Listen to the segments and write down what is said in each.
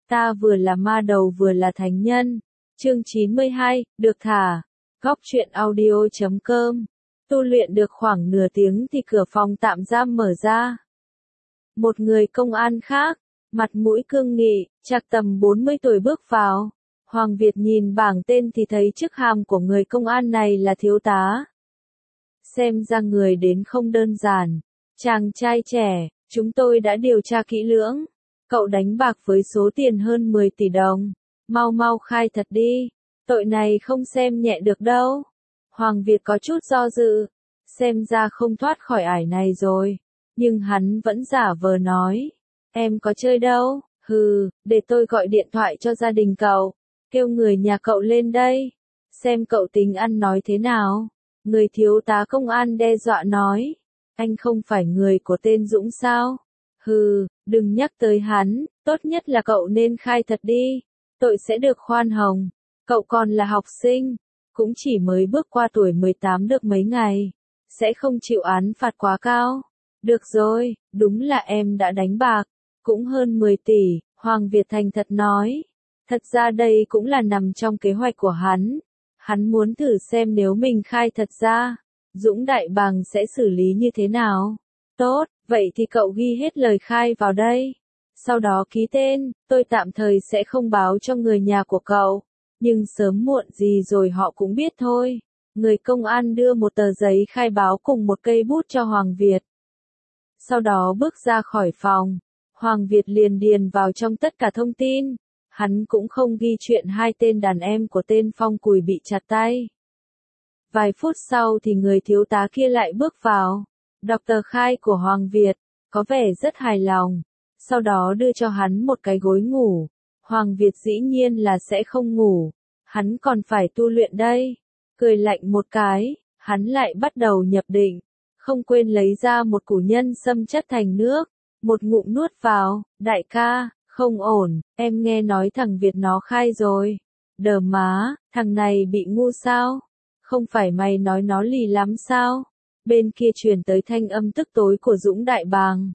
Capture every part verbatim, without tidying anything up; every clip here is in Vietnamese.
Ta vừa là ma đầu vừa là thánh nhân. Chương chín mươi hai, được thả. Góc truyện audio chấm com. Tu luyện được khoảng nửa tiếng thì cửa phòng tạm giam mở ra. Một người công an khác, mặt mũi cương nghị, chắc tầm bốn mươi tuổi bước vào. Hoàng Việt nhìn bảng tên thì thấy chức hàm của người công an này là thiếu tá. Xem ra người đến không đơn giản. Chàng trai trẻ, chúng tôi đã điều tra kỹ lưỡng. Cậu đánh bạc với số tiền hơn mười tỷ đồng. Mau mau khai thật đi. Tội này không xem nhẹ được đâu. Hoàng Việt có chút do dự. Xem ra không thoát khỏi ải này rồi. Nhưng hắn vẫn giả vờ nói. Em có chơi đâu. Hừ, để tôi gọi điện thoại cho gia đình cậu. Kêu người nhà cậu lên đây. Xem cậu tính ăn nói thế nào. Người thiếu tá công an đe dọa nói. Anh không phải người của tên Dũng sao? Hừ, đừng nhắc tới hắn, tốt nhất là cậu nên khai thật đi. Tội sẽ được khoan hồng. Cậu còn là học sinh, cũng chỉ mới bước qua tuổi mười tám được mấy ngày. Sẽ không chịu án phạt quá cao. Được rồi, đúng là em đã đánh bạc. Cũng hơn mười tỷ, Hoàng Việt thành thật nói. Thật ra đây cũng là nằm trong kế hoạch của hắn. Hắn muốn thử xem nếu mình khai thật ra, Dũng Đại Bàng sẽ xử lý như thế nào. Tốt, vậy thì cậu ghi hết lời khai vào đây. Sau đó ký tên, tôi tạm thời sẽ không báo cho người nhà của cậu. Nhưng sớm muộn gì rồi họ cũng biết thôi. Người công an đưa một tờ giấy khai báo cùng một cây bút cho Hoàng Việt. Sau đó bước ra khỏi phòng. Hoàng Việt liền điền vào trong tất cả thông tin. Hắn cũng không ghi chuyện hai tên đàn em của tên Phong Cùi bị chặt tay. Vài phút sau thì người thiếu tá kia lại bước vào. Đọc tờ khai của Hoàng Việt, có vẻ rất hài lòng. Sau đó đưa cho hắn một cái gối ngủ. Hoàng Việt dĩ nhiên là sẽ không ngủ. Hắn còn phải tu luyện đây. Cười lạnh một cái, hắn lại bắt đầu nhập định. Không quên lấy ra một củ nhân sâm chất thành nước. Một ngụm nuốt vào, đại ca, không ổn, em nghe nói thằng Việt nó khai rồi. Đờ má, thằng này bị ngu sao? Không phải mày nói nó lì lắm sao? Bên kia truyền tới thanh âm tức tối của Dũng Đại Bàng.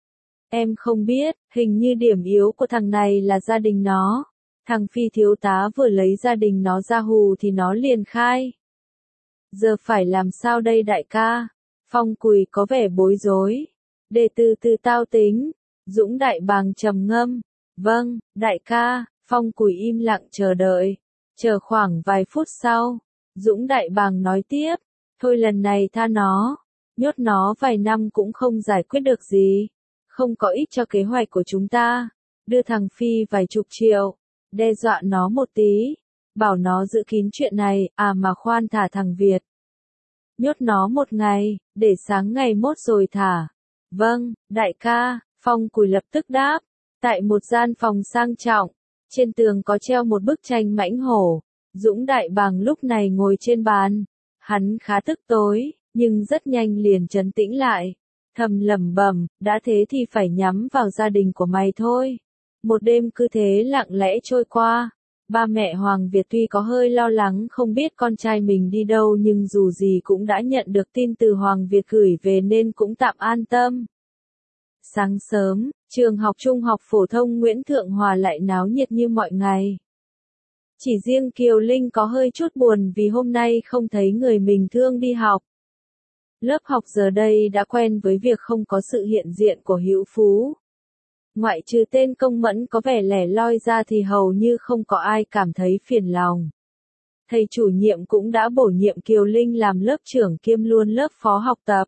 Em không biết, hình như điểm yếu của thằng này là gia đình nó. Thằng phi thiếu tá vừa lấy gia đình nó ra hù thì nó liền khai. Giờ phải làm sao đây đại ca? Phong Cùi có vẻ bối rối. Để từ từ tao tính. Dũng Đại Bàng trầm ngâm. Vâng, đại ca. Phong Cùi im lặng chờ đợi. Chờ khoảng vài phút sau. Dũng Đại Bàng nói tiếp. Thôi lần này tha nó. Nhốt nó vài năm cũng không giải quyết được gì. Không có ích cho kế hoạch của chúng ta. Đưa thằng Phi vài chục triệu. Đe dọa nó một tí. Bảo nó giữ kín chuyện này. À mà khoan, thả thằng Việt. Nhốt nó một ngày. Để sáng ngày mốt rồi thả. Vâng, đại ca. Phong Cùi lập tức đáp. Tại một gian phòng sang trọng. Trên tường có treo một bức tranh mãnh hổ. Dũng Đại Bàng lúc này ngồi trên bàn. Hắn khá tức tối, nhưng rất nhanh liền trấn tĩnh lại. Thầm lẩm bẩm, đã thế thì phải nhắm vào gia đình của mày thôi. Một đêm cứ thế lặng lẽ trôi qua. Ba mẹ Hoàng Việt tuy có hơi lo lắng không biết con trai mình đi đâu, nhưng dù gì cũng đã nhận được tin từ Hoàng Việt gửi về nên cũng tạm an tâm. Sáng sớm, trường học trung học phổ thông Nguyễn Thượng Hòa lại náo nhiệt như mọi ngày. Chỉ riêng Kiều Linh có hơi chút buồn vì hôm nay không thấy người mình thương đi học. Lớp học giờ đây đã quen với việc không có sự hiện diện của Hữu Phú. Ngoại trừ tên Công Mẫn có vẻ lẻ loi ra thì hầu như không có ai cảm thấy phiền lòng. Thầy chủ nhiệm cũng đã bổ nhiệm Kiều Linh làm lớp trưởng kiêm luôn lớp phó học tập.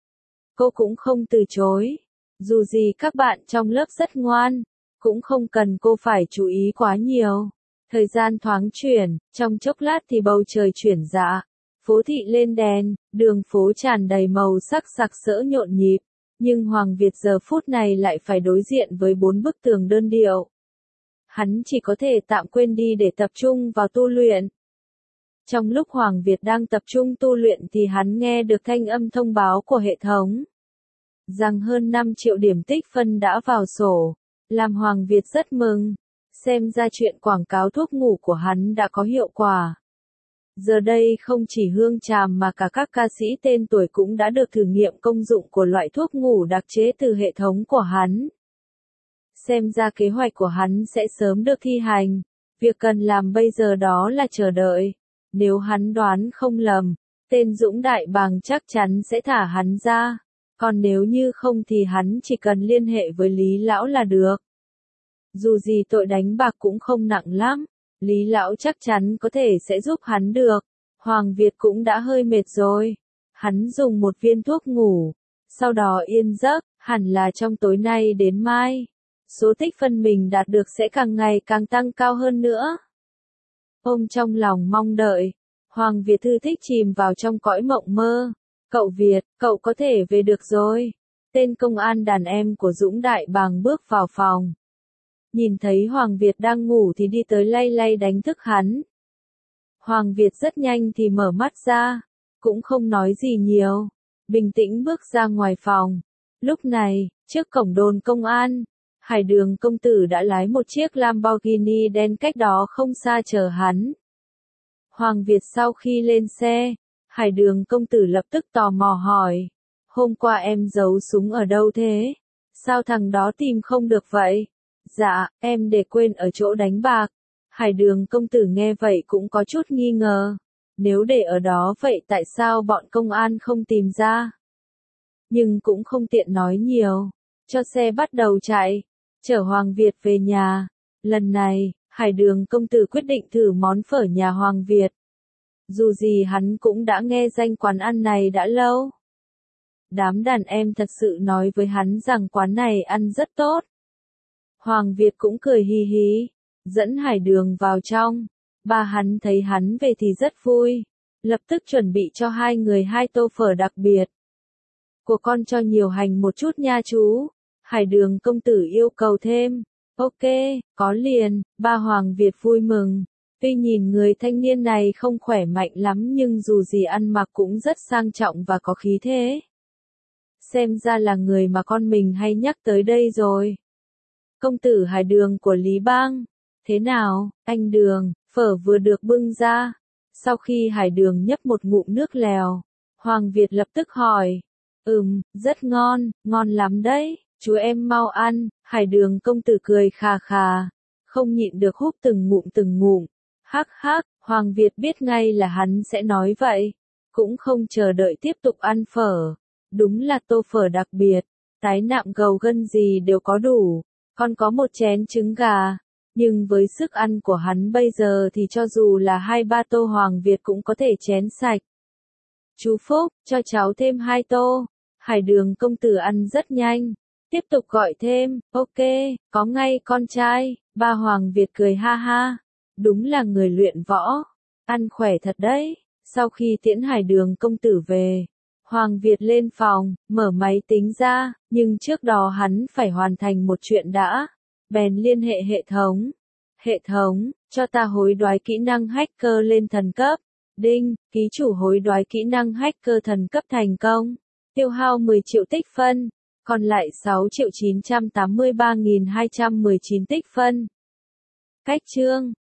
Cô cũng không từ chối. Dù gì các bạn trong lớp rất ngoan, cũng không cần cô phải chú ý quá nhiều. Thời gian thoáng chuyển, trong chốc lát thì bầu trời chuyển dạ. Phố thị lên đèn, đường phố tràn đầy màu sắc sặc sỡ nhộn nhịp. Nhưng Hoàng Việt giờ phút này lại phải đối diện với bốn bức tường đơn điệu. Hắn chỉ có thể tạm quên đi để tập trung vào tu luyện. Trong lúc Hoàng Việt đang tập trung tu luyện thì hắn nghe được thanh âm thông báo của hệ thống. Rằng hơn năm triệu điểm tích phân đã vào sổ. Làm Hoàng Việt rất mừng. Xem ra chuyện quảng cáo thuốc ngủ của hắn đã có hiệu quả. Giờ đây không chỉ Hương Tràm mà cả các ca sĩ tên tuổi cũng đã được thử nghiệm công dụng của loại thuốc ngủ đặc chế từ hệ thống của hắn. Xem ra kế hoạch của hắn sẽ sớm được thi hành. Việc cần làm bây giờ đó là chờ đợi. Nếu hắn đoán không lầm, tên Dũng Đại Bàng chắc chắn sẽ thả hắn ra. Còn nếu như không thì hắn chỉ cần liên hệ với Lý Lão là được. Dù gì tội đánh bạc cũng không nặng lắm, Lý Lão chắc chắn có thể sẽ giúp hắn được. Hoàng Việt cũng đã hơi mệt rồi. Hắn dùng một viên thuốc ngủ, sau đó yên giấc, hẳn là trong tối nay đến mai. Số tích phân mình đạt được sẽ càng ngày càng tăng cao hơn nữa. Ôm trong lòng mong đợi, Hoàng Việt thư thích chìm vào trong cõi mộng mơ. Cậu Việt, cậu có thể về được rồi. Tên công an đàn em của Dũng Đại Bàng bước vào phòng. Nhìn thấy Hoàng Việt đang ngủ thì đi tới lay lay đánh thức hắn. Hoàng Việt rất nhanh thì mở mắt ra, cũng không nói gì nhiều, bình tĩnh bước ra ngoài phòng. Lúc này, trước cổng đồn công an, Hải Đường công tử đã lái một chiếc Lamborghini đen cách đó không xa chờ hắn. Hoàng Việt sau khi lên xe, Hải Đường công tử lập tức tò mò hỏi, hôm qua em giấu súng ở đâu thế? Sao thằng đó tìm không được vậy? Dạ, em để quên ở chỗ đánh bạc. Hải Đường công tử nghe vậy cũng có chút nghi ngờ. Nếu để ở đó vậy tại sao bọn công an không tìm ra? Nhưng cũng không tiện nói nhiều. Cho xe bắt đầu chạy, chở Hoàng Việt về nhà. Lần này, Hải Đường công tử quyết định thử món phở nhà Hoàng Việt. Dù gì hắn cũng đã nghe danh quán ăn này đã lâu. Đám đàn em thật sự nói với hắn rằng quán này ăn rất tốt. Hoàng Việt cũng cười hì hì, dẫn Hải Đường vào trong. Ba hắn thấy hắn về thì rất vui, lập tức chuẩn bị cho hai người hai tô phở đặc biệt. Của con cho nhiều hành một chút nha chú. Hải Đường công tử yêu cầu thêm. Ok, có liền. Ba Hoàng Việt vui mừng. Tuy nhìn người thanh niên này không khỏe mạnh lắm nhưng dù gì ăn mặc cũng rất sang trọng và có khí thế. Xem ra là người mà con mình hay nhắc tới đây rồi. Công tử Hải Đường của Lý Bang. Thế nào, anh Đường, phở vừa được bưng ra. Sau khi Hải Đường nhấp một ngụm nước lèo, Hoàng Việt lập tức hỏi. Ừm, rất ngon, ngon lắm đấy, chú em mau ăn. Hải Đường công tử cười khà khà, không nhịn được húp từng ngụm từng ngụm. Hắc hắc, Hoàng Việt biết ngay là hắn sẽ nói vậy. Cũng không chờ đợi tiếp tục ăn phở. Đúng là tô phở đặc biệt, tái nạm gầu gân gì đều có đủ. Còn có một chén trứng gà. Nhưng với sức ăn của hắn bây giờ thì cho dù là hai ba tô Hoàng Việt cũng có thể chén sạch. Chú Phúc, cho cháu thêm hai tô. Hải Đường công tử ăn rất nhanh. Tiếp tục gọi thêm, ok, có ngay con trai. Ba Hoàng Việt cười ha ha. Đúng là người luyện võ. Ăn khỏe thật đấy. Sau khi tiễn Hải Đường công tử về, Hoàng Việt lên phòng, mở máy tính ra, nhưng trước đó hắn phải hoàn thành một chuyện đã. Bèn liên hệ hệ thống. Hệ thống, cho ta hối đoái kỹ năng hacker lên thần cấp. Đinh, ký chủ hối đoái kỹ năng hacker thần cấp thành công. Tiêu hao mười triệu tích phân. Còn lại sáu triệu chín trăm tám mươi ba nghìn hai trăm mười chín tích phân. Cách chương.